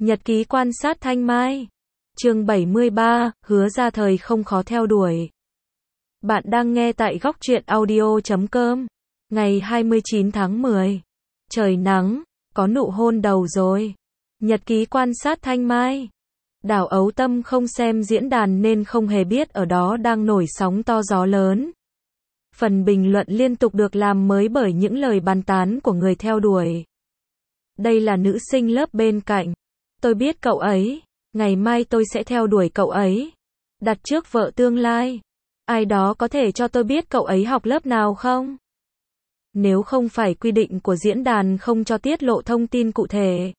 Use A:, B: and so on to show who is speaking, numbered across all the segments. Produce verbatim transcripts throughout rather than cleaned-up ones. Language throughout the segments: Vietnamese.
A: Nhật ký quan sát Thanh Mai. Chương bảy mươi ba, hứa ra thời không khó theo đuổi. Bạn đang nghe tại góc truyện audio chấm com. Ngày hai mươi chín tháng mười. Trời nắng, có nụ hôn đầu rồi. Nhật ký quan sát Thanh Mai. Đào Ấu Tâm không xem diễn đàn nên không hề biết ở đó đang nổi sóng to gió lớn. Phần bình luận liên tục được làm mới bởi những lời bàn tán của người theo đuổi. Đây là nữ sinh lớp bên cạnh. Tôi biết cậu ấy. Ngày mai tôi sẽ theo đuổi cậu ấy. Đặt trước vợ tương lai. Ai đó có thể cho tôi biết cậu ấy học lớp nào không? Nếu không phải quy định của diễn đàn không cho tiết lộ thông tin cụ thể,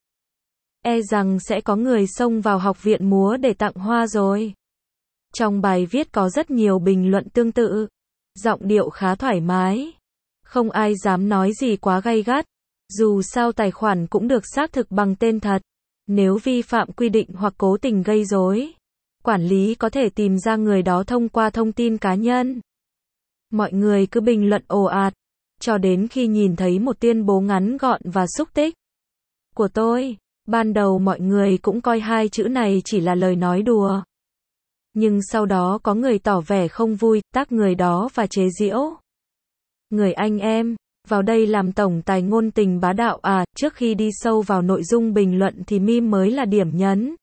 A: e rằng sẽ có người xông vào học viện múa để tặng hoa rồi. Trong bài viết có rất nhiều bình luận tương tự. Giọng điệu khá thoải mái. Không ai dám nói gì quá gay gắt. Dù sao tài khoản cũng được xác thực bằng tên thật. Nếu vi phạm quy định hoặc cố tình gây rối, quản lý có thể tìm ra người đó thông qua thông tin cá nhân. Mọi người cứ bình luận ồ ạt, cho đến khi nhìn thấy một tuyên bố ngắn gọn và xúc tích của tôi. Ban đầu mọi người cũng coi hai chữ này chỉ là lời nói đùa. Nhưng sau đó có người tỏ vẻ không vui, tag người đó và chế giễu. Người anh em, vào đây làm tổng tài ngôn tình bá đạo à, trước khi đi sâu vào nội dung bình luận thì meme mới là điểm nhấn.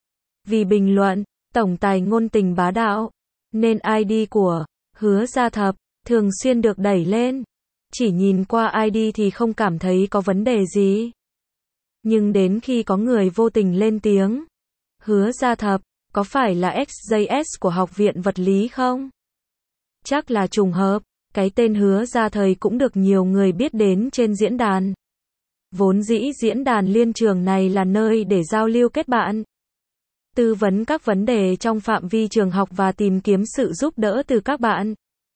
A: Vì bình luận, tổng tài ngôn tình bá đạo, nên i đê của Hứa Gia Thập thường xuyên được đẩy lên. Chỉ nhìn qua i đê thì không cảm thấy có vấn đề gì. Nhưng đến khi có người vô tình lên tiếng, Hứa Gia Thập, có phải là ích gi ét của Học viện Vật lý không? Chắc là trùng hợp, cái tên Hứa Gia Thời cũng được nhiều người biết đến trên diễn đàn. Vốn dĩ diễn đàn liên trường này là nơi để giao lưu kết bạn, tư vấn các vấn đề trong phạm vi trường học và tìm kiếm sự giúp đỡ từ các bạn.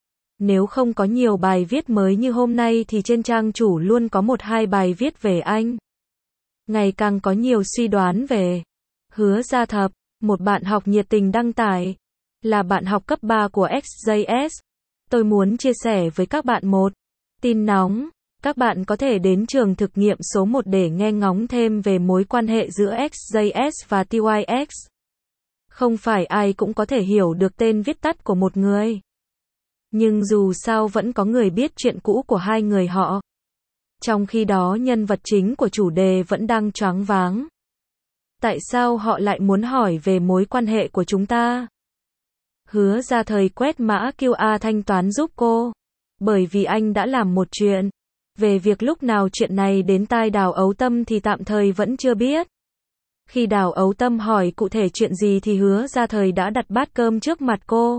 A: Nếu không có nhiều bài viết mới như hôm nay thì trên trang chủ luôn có một hai bài viết về anh. Ngày càng có nhiều suy đoán về Hứa Gia Thập. Một bạn học nhiệt tình đăng tải, là bạn học cấp ba của ích gi ét. Tôi muốn chia sẻ với các bạn một tin nóng. Các bạn có thể đến trường thực nghiệm số một để nghe ngóng thêm về mối quan hệ giữa ích gi ét và tê i ích. Không phải ai cũng có thể hiểu được tên viết tắt của một người. Nhưng dù sao vẫn có người biết chuyện cũ của hai người họ. Trong khi đó nhân vật chính của chủ đề vẫn đang choáng váng. Tại sao họ lại muốn hỏi về mối quan hệ của chúng ta? Hứa Gia Thời quét mã quy rờ thanh toán giúp cô. Bởi vì anh đã làm một chuyện. Về việc lúc nào chuyện này đến tai Đào Ấu Tâm thì tạm thời vẫn chưa biết. Khi Đào Ấu Tâm hỏi cụ thể chuyện gì thì Hứa Gia Thời đã đặt bát cơm trước mặt cô.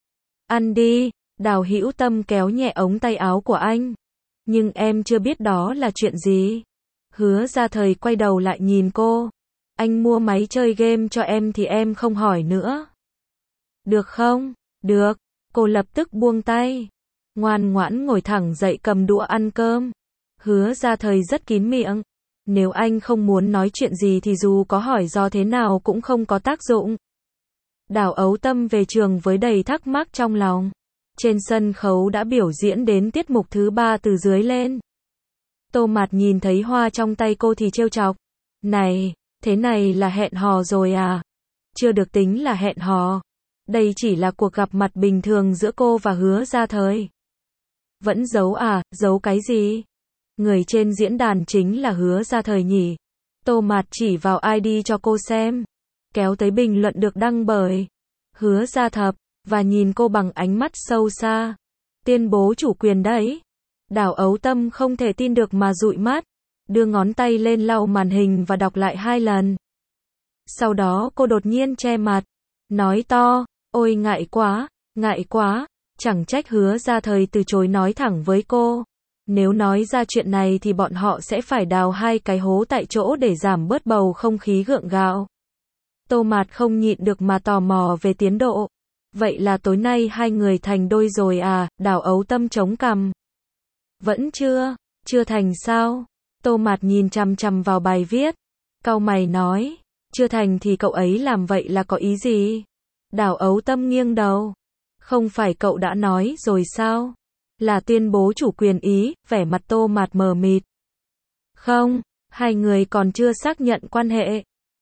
A: Ăn đi, Đào Hữu Tâm kéo nhẹ ống tay áo của anh. Nhưng em chưa biết đó là chuyện gì. Hứa Gia Thời quay đầu lại nhìn cô. Anh mua máy chơi game cho em thì em không hỏi nữa. Được không? Được. Cô lập tức buông tay. Ngoan ngoãn ngồi thẳng dậy cầm đũa ăn cơm. Hứa Gia Thời rất kín miệng. Nếu anh không muốn nói chuyện gì thì dù có hỏi do thế nào cũng không có tác dụng. Đào Ấu Tâm về trường với đầy thắc mắc trong lòng. Trên sân khấu đã biểu diễn đến tiết mục thứ ba từ dưới lên. Tô Mạt nhìn thấy hoa trong tay cô thì trêu chọc. Này, thế này là hẹn hò rồi à? Chưa được tính là hẹn hò. Đây chỉ là cuộc gặp mặt bình thường giữa cô và Hứa Gia Thời. Vẫn giấu à, giấu cái gì? Người trên diễn đàn chính là Hứa Gia Thời nhỉ? Tô Mạt chỉ vào i đê cho cô xem. Kéo tới bình luận được đăng bởi Hứa Gia Thập, và nhìn cô bằng ánh mắt sâu xa. Tuyên bố chủ quyền đấy. Đào Ấu Tâm không thể tin được mà dụi mắt. Đưa ngón tay lên lau màn hình và đọc lại hai lần. Sau đó cô đột nhiên che mặt. Nói to, ôi ngại quá, ngại quá. Chẳng trách Hứa Gia Thời từ chối nói thẳng với cô. Nếu nói ra chuyện này thì bọn họ sẽ phải đào hai cái hố tại chỗ để giảm bớt bầu không khí gượng gạo. Tô Mạt không nhịn được mà tò mò về tiến độ. Vậy là tối nay hai người thành đôi rồi à? Đào Ấu Tâm chống cằm. Vẫn chưa, chưa thành sao? Tô Mạt nhìn chằm chằm vào bài viết. Cau mày nói, chưa thành thì cậu ấy làm vậy là có ý gì? Đào Ấu Tâm nghiêng đầu. Không phải cậu đã nói rồi sao? Là tuyên bố chủ quyền ý, vẻ mặt Tô Mạt mờ mịt. Không, hai người còn chưa xác nhận quan hệ.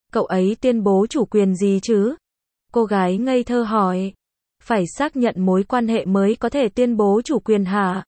A: Cậu ấy tuyên bố chủ quyền gì chứ? Cô gái ngây thơ hỏi. Phải xác nhận mối quan hệ mới có thể tuyên bố chủ quyền hả?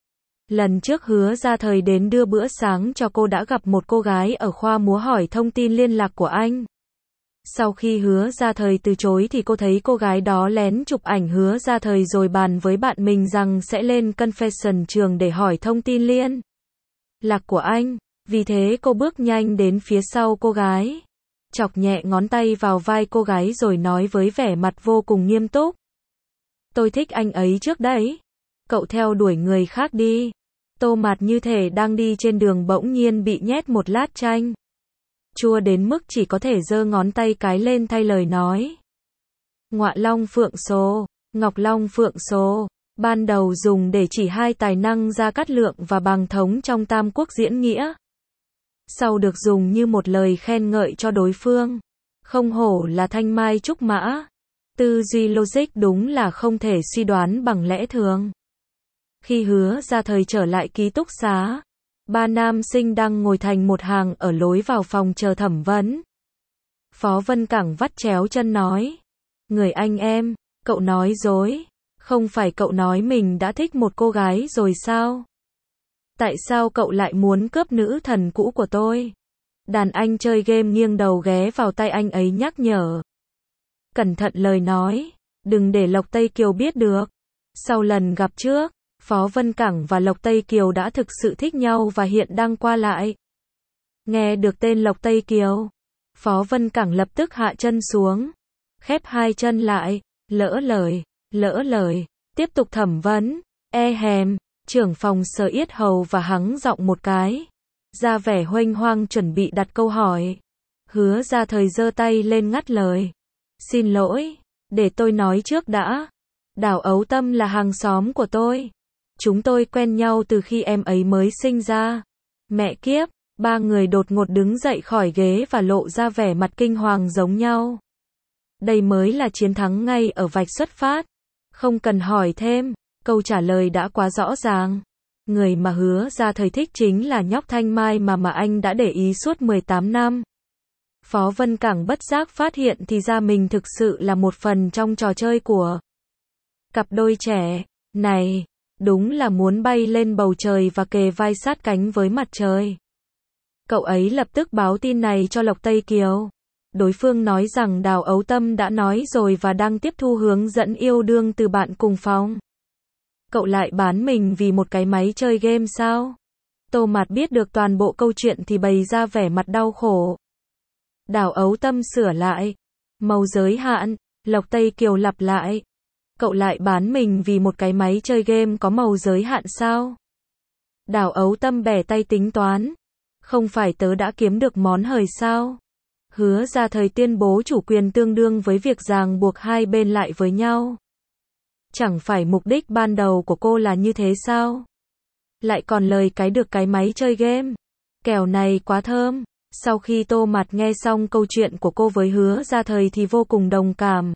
A: Lần trước Hứa Gia Thời đến đưa bữa sáng cho cô đã gặp một cô gái ở khoa múa hỏi thông tin liên lạc của anh. Sau khi Hứa Gia Thời từ chối thì cô thấy cô gái đó lén chụp ảnh Hứa Gia Thời rồi bàn với bạn mình rằng sẽ lên confession trường để hỏi thông tin liên lạc của anh. Vì thế cô bước nhanh đến phía sau cô gái, chọc nhẹ ngón tay vào vai cô gái rồi nói với vẻ mặt vô cùng nghiêm túc. Tôi thích anh ấy trước đấy. Cậu theo đuổi người khác đi. Tô Mạt như thể đang đi trên đường bỗng nhiên bị nhét một lát chanh chua đến mức chỉ có thể giơ ngón tay cái lên thay lời nói. Ngọa long phượng số, ngọc long phượng số, ban đầu dùng để chỉ hai tài năng Gia Cát Lượng và Bàng Thống trong Tam Quốc diễn nghĩa. Sau được dùng như một lời khen ngợi cho đối phương. Không hổ là thanh mai trúc mã. Tư duy logic đúng là không thể suy đoán bằng lẽ thường. Khi Hứa Gia Thời trở lại ký túc xá, ba nam sinh đang ngồi thành một hàng ở lối vào phòng chờ thẩm vấn. Phó Vân Cảng vắt chéo chân nói. Người anh em, cậu nói dối. Không phải cậu nói mình đã thích một cô gái rồi sao? Tại sao cậu lại muốn cướp nữ thần cũ của tôi? Đàn anh chơi game nghiêng đầu ghé vào tay anh ấy nhắc nhở. Cẩn thận lời nói, đừng để Lộc Tây Kiều biết được. Sau lần gặp trước, Phó Vân Cảng và Lộc Tây Kiều đã thực sự thích nhau và hiện đang qua lại. Nghe được tên Lộc Tây Kiều, Phó Vân Cảng lập tức hạ chân xuống, khép hai chân lại, lỡ lời, lỡ lời, tiếp tục thẩm vấn. E hèm, trưởng phòng Sở Yết Hầu và hắng giọng một cái, ra vẻ huênh hoang chuẩn bị đặt câu hỏi. Hứa Gia Thời giơ tay lên ngắt lời. Xin lỗi, để tôi nói trước đã. Đào Ấu Tâm là hàng xóm của tôi. Chúng tôi quen nhau từ khi em ấy mới sinh ra. Mẹ kiếp, ba người đột ngột đứng dậy khỏi ghế và lộ ra vẻ mặt kinh hoàng giống nhau. Đây mới là chiến thắng ngay ở vạch xuất phát. Không cần hỏi thêm, câu trả lời đã quá rõ ràng. Người mà Hứa Gia Thời thích chính là nhóc Thanh Mai mà mà anh đã để ý suốt mười tám năm. Phó Vân Cảng bất giác phát hiện thì ra mình thực sự là một phần trong trò chơi của cặp đôi trẻ này. Đúng là muốn bay lên bầu trời và kề vai sát cánh với mặt trời. Cậu ấy lập tức báo tin này cho Lộc Tây Kiều. Đối phương nói rằng Đào Ấu Tâm đã nói rồi và đang tiếp thu hướng dẫn yêu đương từ bạn cùng phòng. Cậu lại bán mình vì một cái máy chơi game sao? Tô Mạt biết được toàn bộ câu chuyện thì bày ra vẻ mặt đau khổ. Đào Ấu Tâm sửa lại. Màu giới hạn, Lộc Tây Kiều lặp lại. Cậu lại bán mình vì một cái máy chơi game có màu giới hạn sao? Đào Ấu Tâm bẻ tay tính toán. Không phải tớ đã kiếm được món hời sao? Hứa Gia Thời tuyên bố chủ quyền tương đương với việc ràng buộc hai bên lại với nhau. Chẳng phải mục đích ban đầu của cô là như thế sao? Lại còn lời cái được cái máy chơi game. Kèo này quá thơm. Sau khi Tô Mạt nghe xong câu chuyện của cô với Hứa Gia Thời thì vô cùng đồng cảm.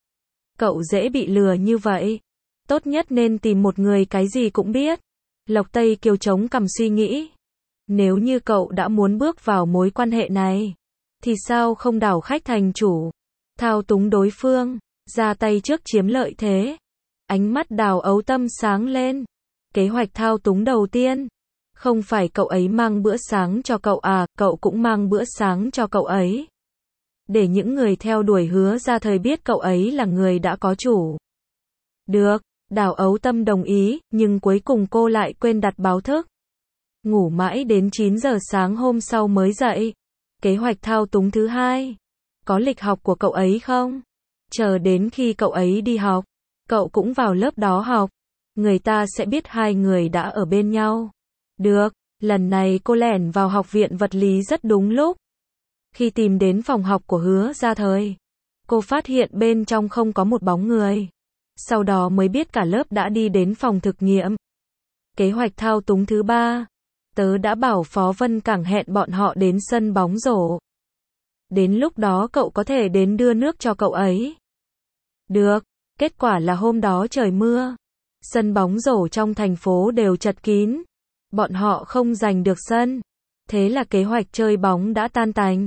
A: Cậu dễ bị lừa như vậy. Tốt nhất nên tìm một người cái gì cũng biết. Lộc Tây Kiều chống cằm suy nghĩ. Nếu như cậu đã muốn bước vào mối quan hệ này, thì sao không đảo khách thành chủ, thao túng đối phương, ra tay trước chiếm lợi thế? Ánh mắt Đào Ấu Tâm sáng lên. Kế hoạch thao túng đầu tiên. Không phải cậu ấy mang bữa sáng cho cậu à, cậu cũng mang bữa sáng cho cậu ấy. Để những người theo đuổi Hứa Gia Thời biết cậu ấy là người đã có chủ. Được, Đào Ấu Tâm đồng ý, nhưng cuối cùng cô lại quên đặt báo thức. Ngủ mãi đến chín giờ sáng hôm sau mới dậy. Kế hoạch thao túng thứ hai. Có lịch học của cậu ấy không? Chờ đến khi cậu ấy đi học, cậu cũng vào lớp đó học. Người ta sẽ biết hai người đã ở bên nhau. Được, lần này cô lẻn vào học viện vật lý rất đúng lúc. Khi tìm đến phòng học của Hứa Gia Thời, cô phát hiện bên trong không có một bóng người. Sau đó mới biết cả lớp đã đi đến phòng thực nghiệm. Kế hoạch thao túng thứ ba. Tớ đã bảo Phó Vân Cảng hẹn bọn họ đến sân bóng rổ. Đến lúc đó cậu có thể đến đưa nước cho cậu ấy. Được, kết quả là hôm đó trời mưa. Sân bóng rổ trong thành phố đều chật kín. Bọn họ không giành được sân. Thế là kế hoạch chơi bóng đã tan tành.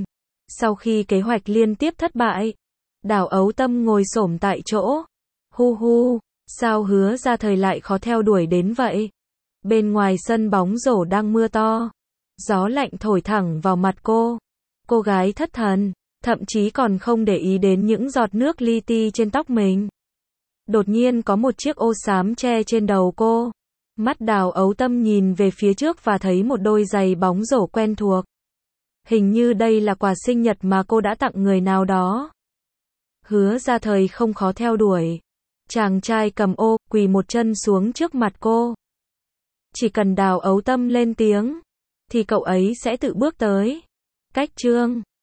A: Sau khi kế hoạch liên tiếp thất bại, Đào Ấu Tâm ngồi xổm tại chỗ. Hu hu, sao Hứa Ra Thời lại khó theo đuổi đến vậy? Bên ngoài sân bóng rổ đang mưa to. Gió lạnh thổi thẳng vào mặt cô. Cô gái thất thần, thậm chí còn không để ý đến những giọt nước li ti trên tóc mình. Đột nhiên có một chiếc ô xám che trên đầu cô. Mắt Đào Ấu Tâm nhìn về phía trước và thấy một đôi giày bóng rổ quen thuộc. Hình như đây là quà sinh nhật mà cô đã tặng người nào đó. Hứa Ra Thời không khó theo đuổi. Chàng trai cầm ô, quỳ một chân xuống trước mặt cô. Chỉ cần Đào Ấu Tâm lên tiếng, thì cậu ấy sẽ tự bước tới. Cách chương